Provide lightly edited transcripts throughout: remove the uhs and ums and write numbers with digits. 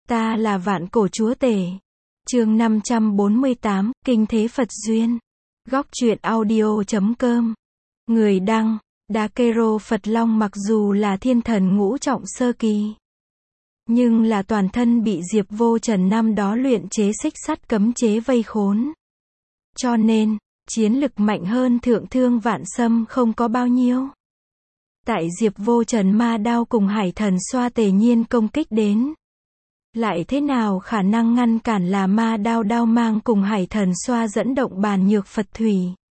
Ta là vạn cổ chúa tể. Chương 548, Kinh thế Phật duyên. Góc truyện audio.com. Người đăng, Dakero Phật Long mặc dù là thiên thần ngũ trọng sơ kỳ, nhưng là toàn thân bị Diệp Vô Trần năm đó luyện chế xích sắt cấm chế vây khốn. Cho nên, chiến lực mạnh hơn Thượng Thương Vạn Sâm không có bao nhiêu. Tại Diệp Vô Trần ma đao cùng Hải Thần Xoa tề nhiên công kích đến, lại thế nào khả năng ngăn cản là ma đao đao mang cùng Hải Thần Xoa dẫn động bàn nhược Phật thủy.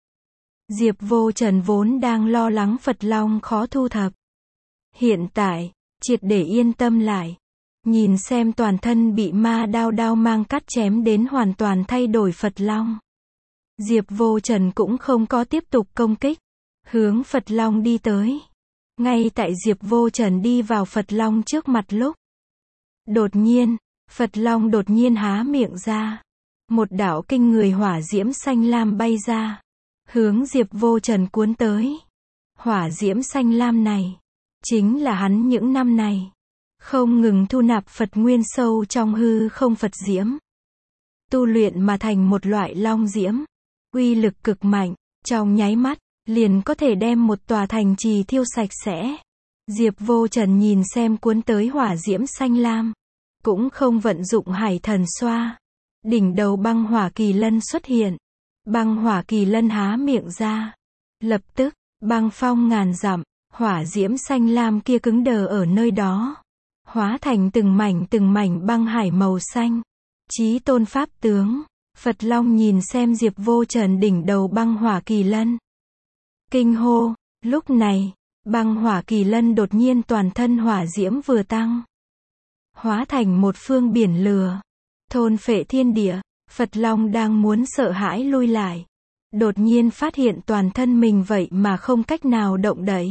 Diệp Vô Trần vốn đang lo lắng Phật Long khó thu thập. Hiện tại, triệt để yên tâm lại. Nhìn xem toàn thân bị ma đao đao mang cắt chém đến hoàn toàn thay đổi Phật Long. Diệp Vô Trần cũng không có tiếp tục công kích, hướng Phật Long đi tới. Ngay tại Diệp Vô Trần đi vào Phật Long trước mặt lúc, đột nhiên, Phật Long đột nhiên há miệng ra. Một đạo kinh người hỏa diễm xanh lam bay ra, hướng Diệp Vô Trần cuốn tới. Hỏa diễm xanh lam này, chính là hắn những năm này không ngừng thu nạp Phật nguyên sâu trong hư không Phật diễm, tu luyện mà thành một loại long diễm, uy lực cực mạnh, trong nháy mắt liền có thể đem một tòa thành trì thiêu sạch sẽ. Diệp Vô Trần nhìn xem cuốn tới hỏa diễm xanh lam, cũng không vận dụng Hải Thần Xoa. Đỉnh đầu băng hỏa kỳ lân xuất hiện, băng hỏa kỳ lân há miệng ra, lập tức băng phong ngàn dặm, hỏa diễm xanh lam kia cứng đờ ở nơi đó, hóa thành từng mảnh băng hải màu xanh. Chí tôn pháp tướng. Phật Long nhìn xem Diệp Vô Trần đỉnh đầu băng hỏa kỳ lân, kinh hô. Lúc này, băng hỏa kỳ lân đột nhiên toàn thân hỏa diễm vừa tăng, hóa thành một phương biển lửa, thôn phệ thiên địa. Phật Long đang muốn sợ hãi lui lại, đột nhiên phát hiện toàn thân mình vậy mà không cách nào động đậy.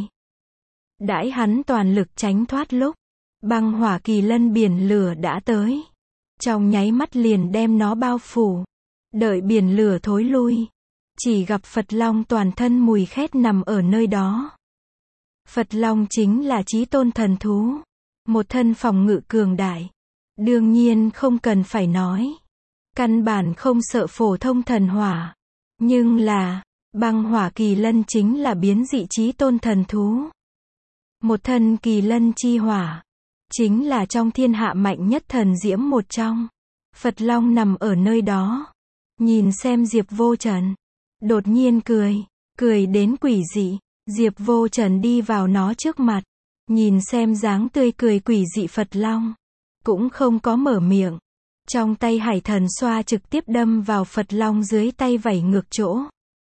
Đãi hắn toàn lực tránh thoát lúc, băng hỏa kỳ lân biển lửa đã tới, trong nháy mắt liền đem nó bao phủ. Đợi biển lửa thối lui, chỉ gặp Phật Long toàn thân mùi khét nằm ở nơi đó. Phật Long chính là chí tôn thần thú, một thân phòng ngự cường đại, đương nhiên không cần phải nói, căn bản không sợ phổ thông thần hỏa. Nhưng là, băng hỏa kỳ lân chính là biến dị chí tôn thần thú, một thân kỳ lân chi hỏa, chính là trong thiên hạ mạnh nhất thần diễm một trong. Phật Long nằm ở nơi đó, nhìn xem Diệp Vô Trần, đột nhiên cười đến quỷ dị. Diệp Vô Trần đi vào nó trước mặt, nhìn xem dáng tươi cười quỷ dị Phật Long, cũng không có mở miệng. Trong tay Hải Thần Xoa trực tiếp đâm vào Phật Long dưới tay vảy ngược chỗ.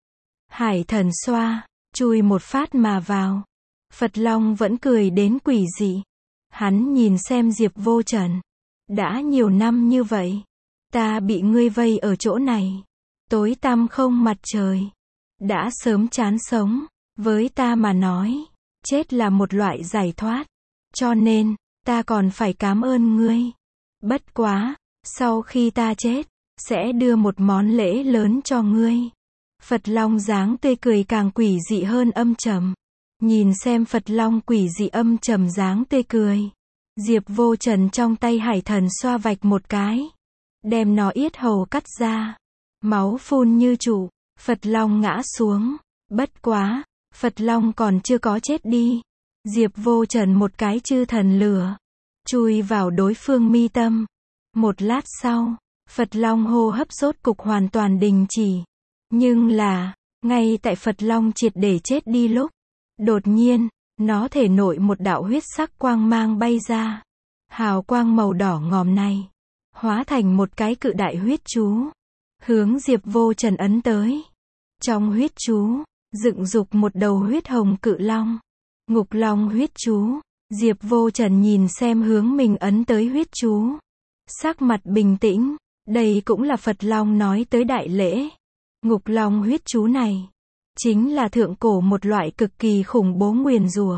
Hải Thần Xoa, chui một phát mà vào. Phật Long vẫn cười đến quỷ dị. Hắn nhìn xem Diệp Vô Trần. Đã nhiều năm như vậy, ta bị ngươi vây ở chỗ này, tối tăm không mặt trời, đã sớm chán sống. Với ta mà nói, chết là một loại giải thoát, cho nên, ta còn phải cảm ơn ngươi. Bất quá, sau khi ta chết, sẽ đưa một món lễ lớn cho ngươi. Phật Long dáng tươi cười càng quỷ dị hơn âm trầm. Nhìn xem Phật Long quỷ dị âm trầm dáng tươi cười, Diệp Vô Trần trong tay Hải Thần Xoa vạch một cái, đem nó yết hầu cắt ra, máu phun như trụ. Phật Long ngã xuống. Bất quá, Phật Long còn chưa có chết đi. Diệp Vô Trần một cái chư thần lửa, chui vào đối phương mi tâm. Một lát sau, Phật Long hô hấp rốt cục hoàn toàn đình chỉ. Nhưng là, ngay tại Phật Long triệt để chết đi lúc, đột nhiên, nó thể nội một đạo huyết sắc quang mang bay ra. Hào quang màu đỏ ngòm này, hóa thành một cái cự đại huyết chú, hướng Diệp Vô Trần ấn tới. Trong huyết chú, dựng dục một đầu huyết hồng cự long. Ngục long huyết chú. Diệp Vô Trần nhìn xem hướng mình ấn tới huyết chú, sắc mặt bình tĩnh. Đây cũng là Phật Long nói tới đại lễ. Ngục long huyết chú này, chính là thượng cổ một loại cực kỳ khủng bố nguyền rủa.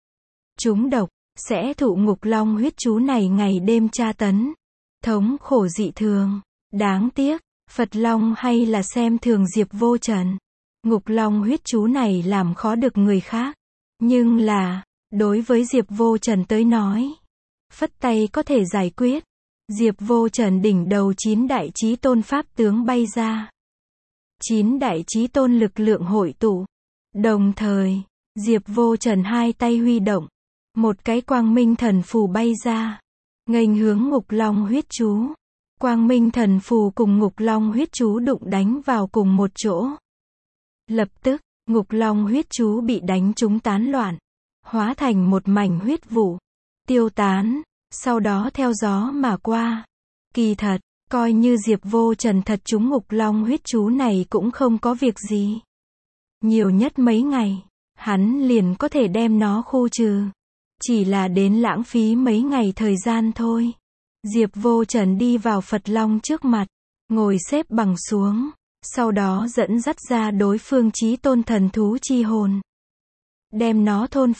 Chúng độc, sẽ thụ ngục long huyết chú này ngày đêm tra tấn, thống khổ dị thường. Đáng tiếc, Phật Long hay là xem thường Diệp Vô Trần. Ngục long huyết chú này làm khó được người khác, nhưng là, đối với Diệp Vô Trần tới nói, phất tay có thể giải quyết. Diệp Vô Trần đỉnh đầu 9 đại chí tôn pháp tướng bay ra. 9 đại chí tôn lực lượng hội tụ. Đồng thời, Diệp Vô Trần hai tay huy động. Một cái quang minh thần phù bay ra. Nghênh hướng ngục long huyết chú. Quang minh thần phù cùng ngục long huyết chú đụng đánh vào cùng một chỗ. Lập tức, ngục long huyết chú bị đánh trúng tán loạn. Hóa thành một mảnh huyết vụ. Tiêu tán. Sau đó theo gió mà qua. Kỳ thật, coi như Diệp Vô Trần thật trúng ngục long huyết chú này cũng không có việc gì. Nhiều nhất mấy ngày, hắn liền có thể đem nó khu trừ. Chỉ là đến lãng phí mấy ngày thời gian thôi. Diệp Vô Trần đi vào Phật Long trước mặt, ngồi xếp bằng xuống, sau đó dẫn dắt ra đối phương chí tôn thần thú chi hồn. Đem nó thôn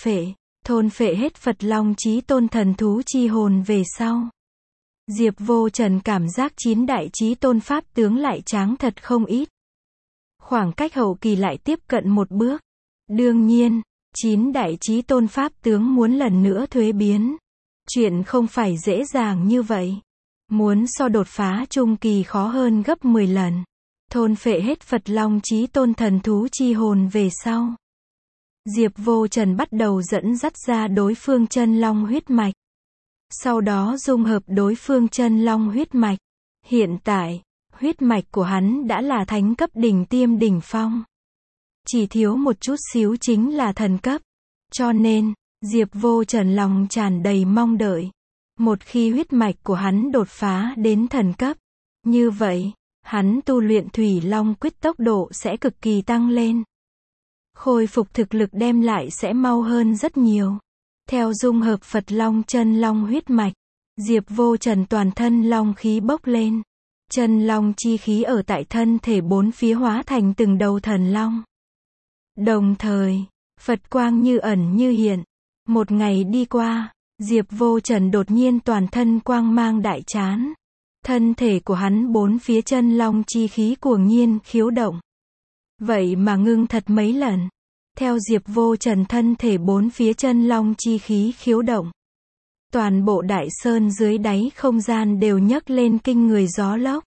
phệ hết Phật Long chí tôn thần thú chi hồn về sau. Diệp Vô Trần cảm giác 9 đại chí tôn pháp tướng lại tráng thật không ít. Khoảng cách hậu kỳ lại tiếp cận một bước. Đương nhiên, 9 đại chí tôn pháp tướng muốn lần nữa thuế biến. Chuyện không phải dễ dàng như vậy. Muốn so đột phá trung kỳ khó hơn gấp 10 lần. Thôn phệ hết Phật Long chí tôn thần thú chi hồn về sau. Diệp Vô Trần bắt đầu dẫn dắt ra đối phương chân long huyết mạch. Sau đó dung hợp đối phương chân long huyết mạch. Hiện tại, huyết mạch của hắn đã là thánh cấp đỉnh tiêm đỉnh phong. Chỉ thiếu một chút xíu chính là thần cấp. Cho nên, Diệp Vô Trần lòng tràn đầy mong đợi. Một khi huyết mạch của hắn đột phá đến thần cấp, như vậy, hắn tu luyện Thủy Long Quyết tốc độ sẽ cực kỳ tăng lên. Khôi phục thực lực đem lại sẽ mau hơn rất nhiều. Theo dung hợp Phật Long chân long huyết mạch, Diệp Vô Trần toàn thân long khí bốc lên. Chân long chi khí ở tại thân thể bốn phía hóa thành từng đầu thần long. Đồng thời, Phật quang như ẩn như hiện. Một ngày đi qua, Diệp Vô Trần đột nhiên toàn thân quang mang đại chán. Thân thể của hắn bốn phía chân long chi khí cuồng nhiên khiếu động. Vậy mà ngưng thật mấy lần. Theo Diệp Vô Trần thân thể bốn phía chân long chi khí khiếu động. Toàn bộ đại sơn dưới đáy không gian đều nhấc lên kinh người gió lốc.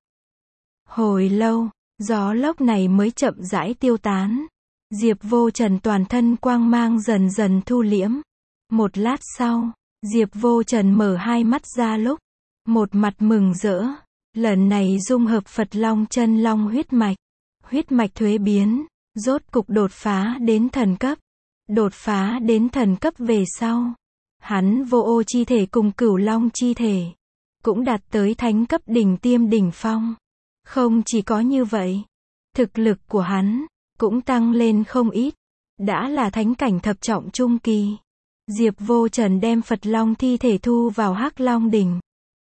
Hồi lâu, gió lốc này mới chậm rãi tiêu tán. Diệp Vô Trần toàn thân quang mang dần dần thu liễm. Một lát sau, Diệp Vô Trần mở hai mắt ra lúc. Một mặt mừng rỡ. Lần này dung hợp Phật Long chân long huyết mạch. Huyết mạch thuế biến. Rốt cục đột phá đến thần cấp. Đột phá đến thần cấp về sau. Hắn vô ô chi thể cùng cửu long chi thể. Cũng đạt tới thánh cấp đỉnh tiêm đỉnh phong. Không chỉ có như vậy. Thực lực của hắn cũng tăng lên không ít. Đã là thánh cảnh thập trọng trung kỳ. Diệp Vô Trần đem Phật Long thi thể thu vào Hắc Long đỉnh.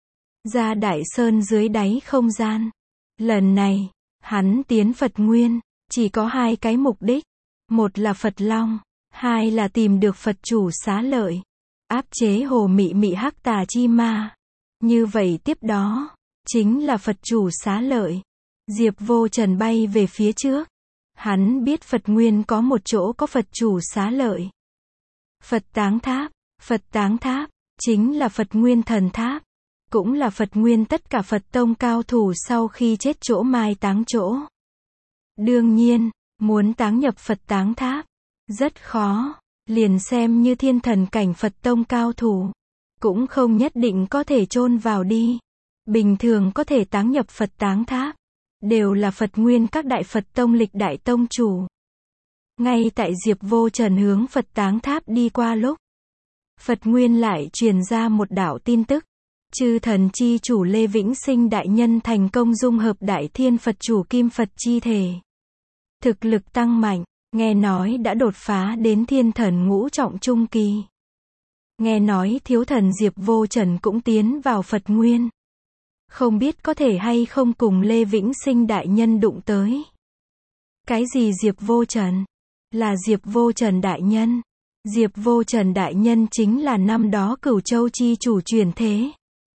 Ra đại sơn dưới đáy không gian. Lần này, hắn tiến Phật Nguyên. Chỉ có hai cái mục đích. Một là Phật Long. Hai là tìm được Phật chủ xá lợi. Áp chế hồ mị mị hắc tà chi ma. Như vậy tiếp đó, chính là Phật chủ xá lợi. Diệp Vô Trần bay về phía trước. Hắn biết Phật Nguyên có một chỗ có Phật chủ xá lợi. Phật Táng Tháp. Phật Táng Tháp, chính là Phật Nguyên Thần Tháp. Cũng là Phật Nguyên tất cả Phật tông cao thủ sau khi chết chỗ mai táng chỗ. Đương nhiên, muốn táng nhập Phật Táng Tháp, rất khó. Liền xem như thiên thần cảnh Phật tông cao thủ, cũng không nhất định có thể chôn vào đi. Bình thường có thể táng nhập Phật Táng Tháp, đều là Phật Nguyên các đại Phật tông lịch đại tông chủ. Ngay tại Diệp Vô Trần hướng Phật Táng Tháp đi qua lúc, Phật Nguyên lại truyền ra một đạo tin tức. Chư thần chi chủ Lê Vĩnh Sinh đại nhân thành công dung hợp đại thiên Phật chủ Kim Phật chi thể. Thực lực tăng mạnh, nghe nói đã đột phá đến thiên thần ngũ trọng trung kỳ. Nghe nói thiếu thần Diệp Vô Trần cũng tiến vào Phật Nguyên. Không biết có thể hay không cùng Lê Vĩnh Sinh đại nhân đụng tới. Cái gì Diệp Vô Trần? Là Diệp Vô Trần đại nhân. Diệp Vô Trần đại nhân chính là năm đó Cửu Châu chi chủ chuyển thế.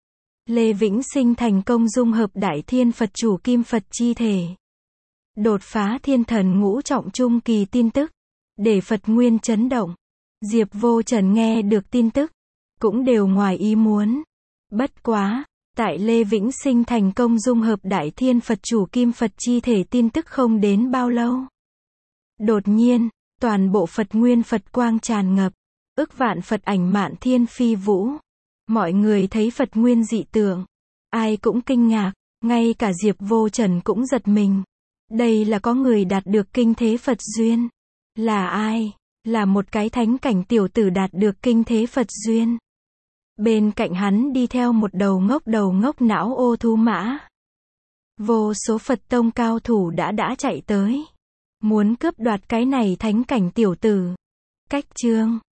Lê Vĩnh Sinh thành công dung hợp đại thiên Phật chủ Kim Phật chi thể. Đột phá thiên thần ngũ trọng trung kỳ tin tức. Để Phật Nguyên chấn động. Diệp Vô Trần nghe được tin tức. Cũng đều ngoài ý muốn. Bất quá, Tại Lê Vĩnh Sinh thành công dung hợp Đại Thiên Phật Chủ Kim Phật chi thể tin tức không đến bao lâu. Đột nhiên, toàn bộ Phật nguyên Phật quang tràn ngập, ức vạn Phật ảnh mạn thiên phi vũ. Mọi người thấy Phật nguyên dị tượng, ai cũng kinh ngạc, ngay cả Diệp Vô Trần cũng giật mình. Đây là có người đạt được kinh thế Phật duyên. Là ai? Là một cái thánh cảnh tiểu tử đạt được kinh thế Phật duyên. Bên cạnh hắn đi theo một đầu ngốc não ô thú mã. Vô số Phật tông cao thủ đã chạy tới, muốn cướp đoạt cái này thánh cảnh tiểu tử. Cách chương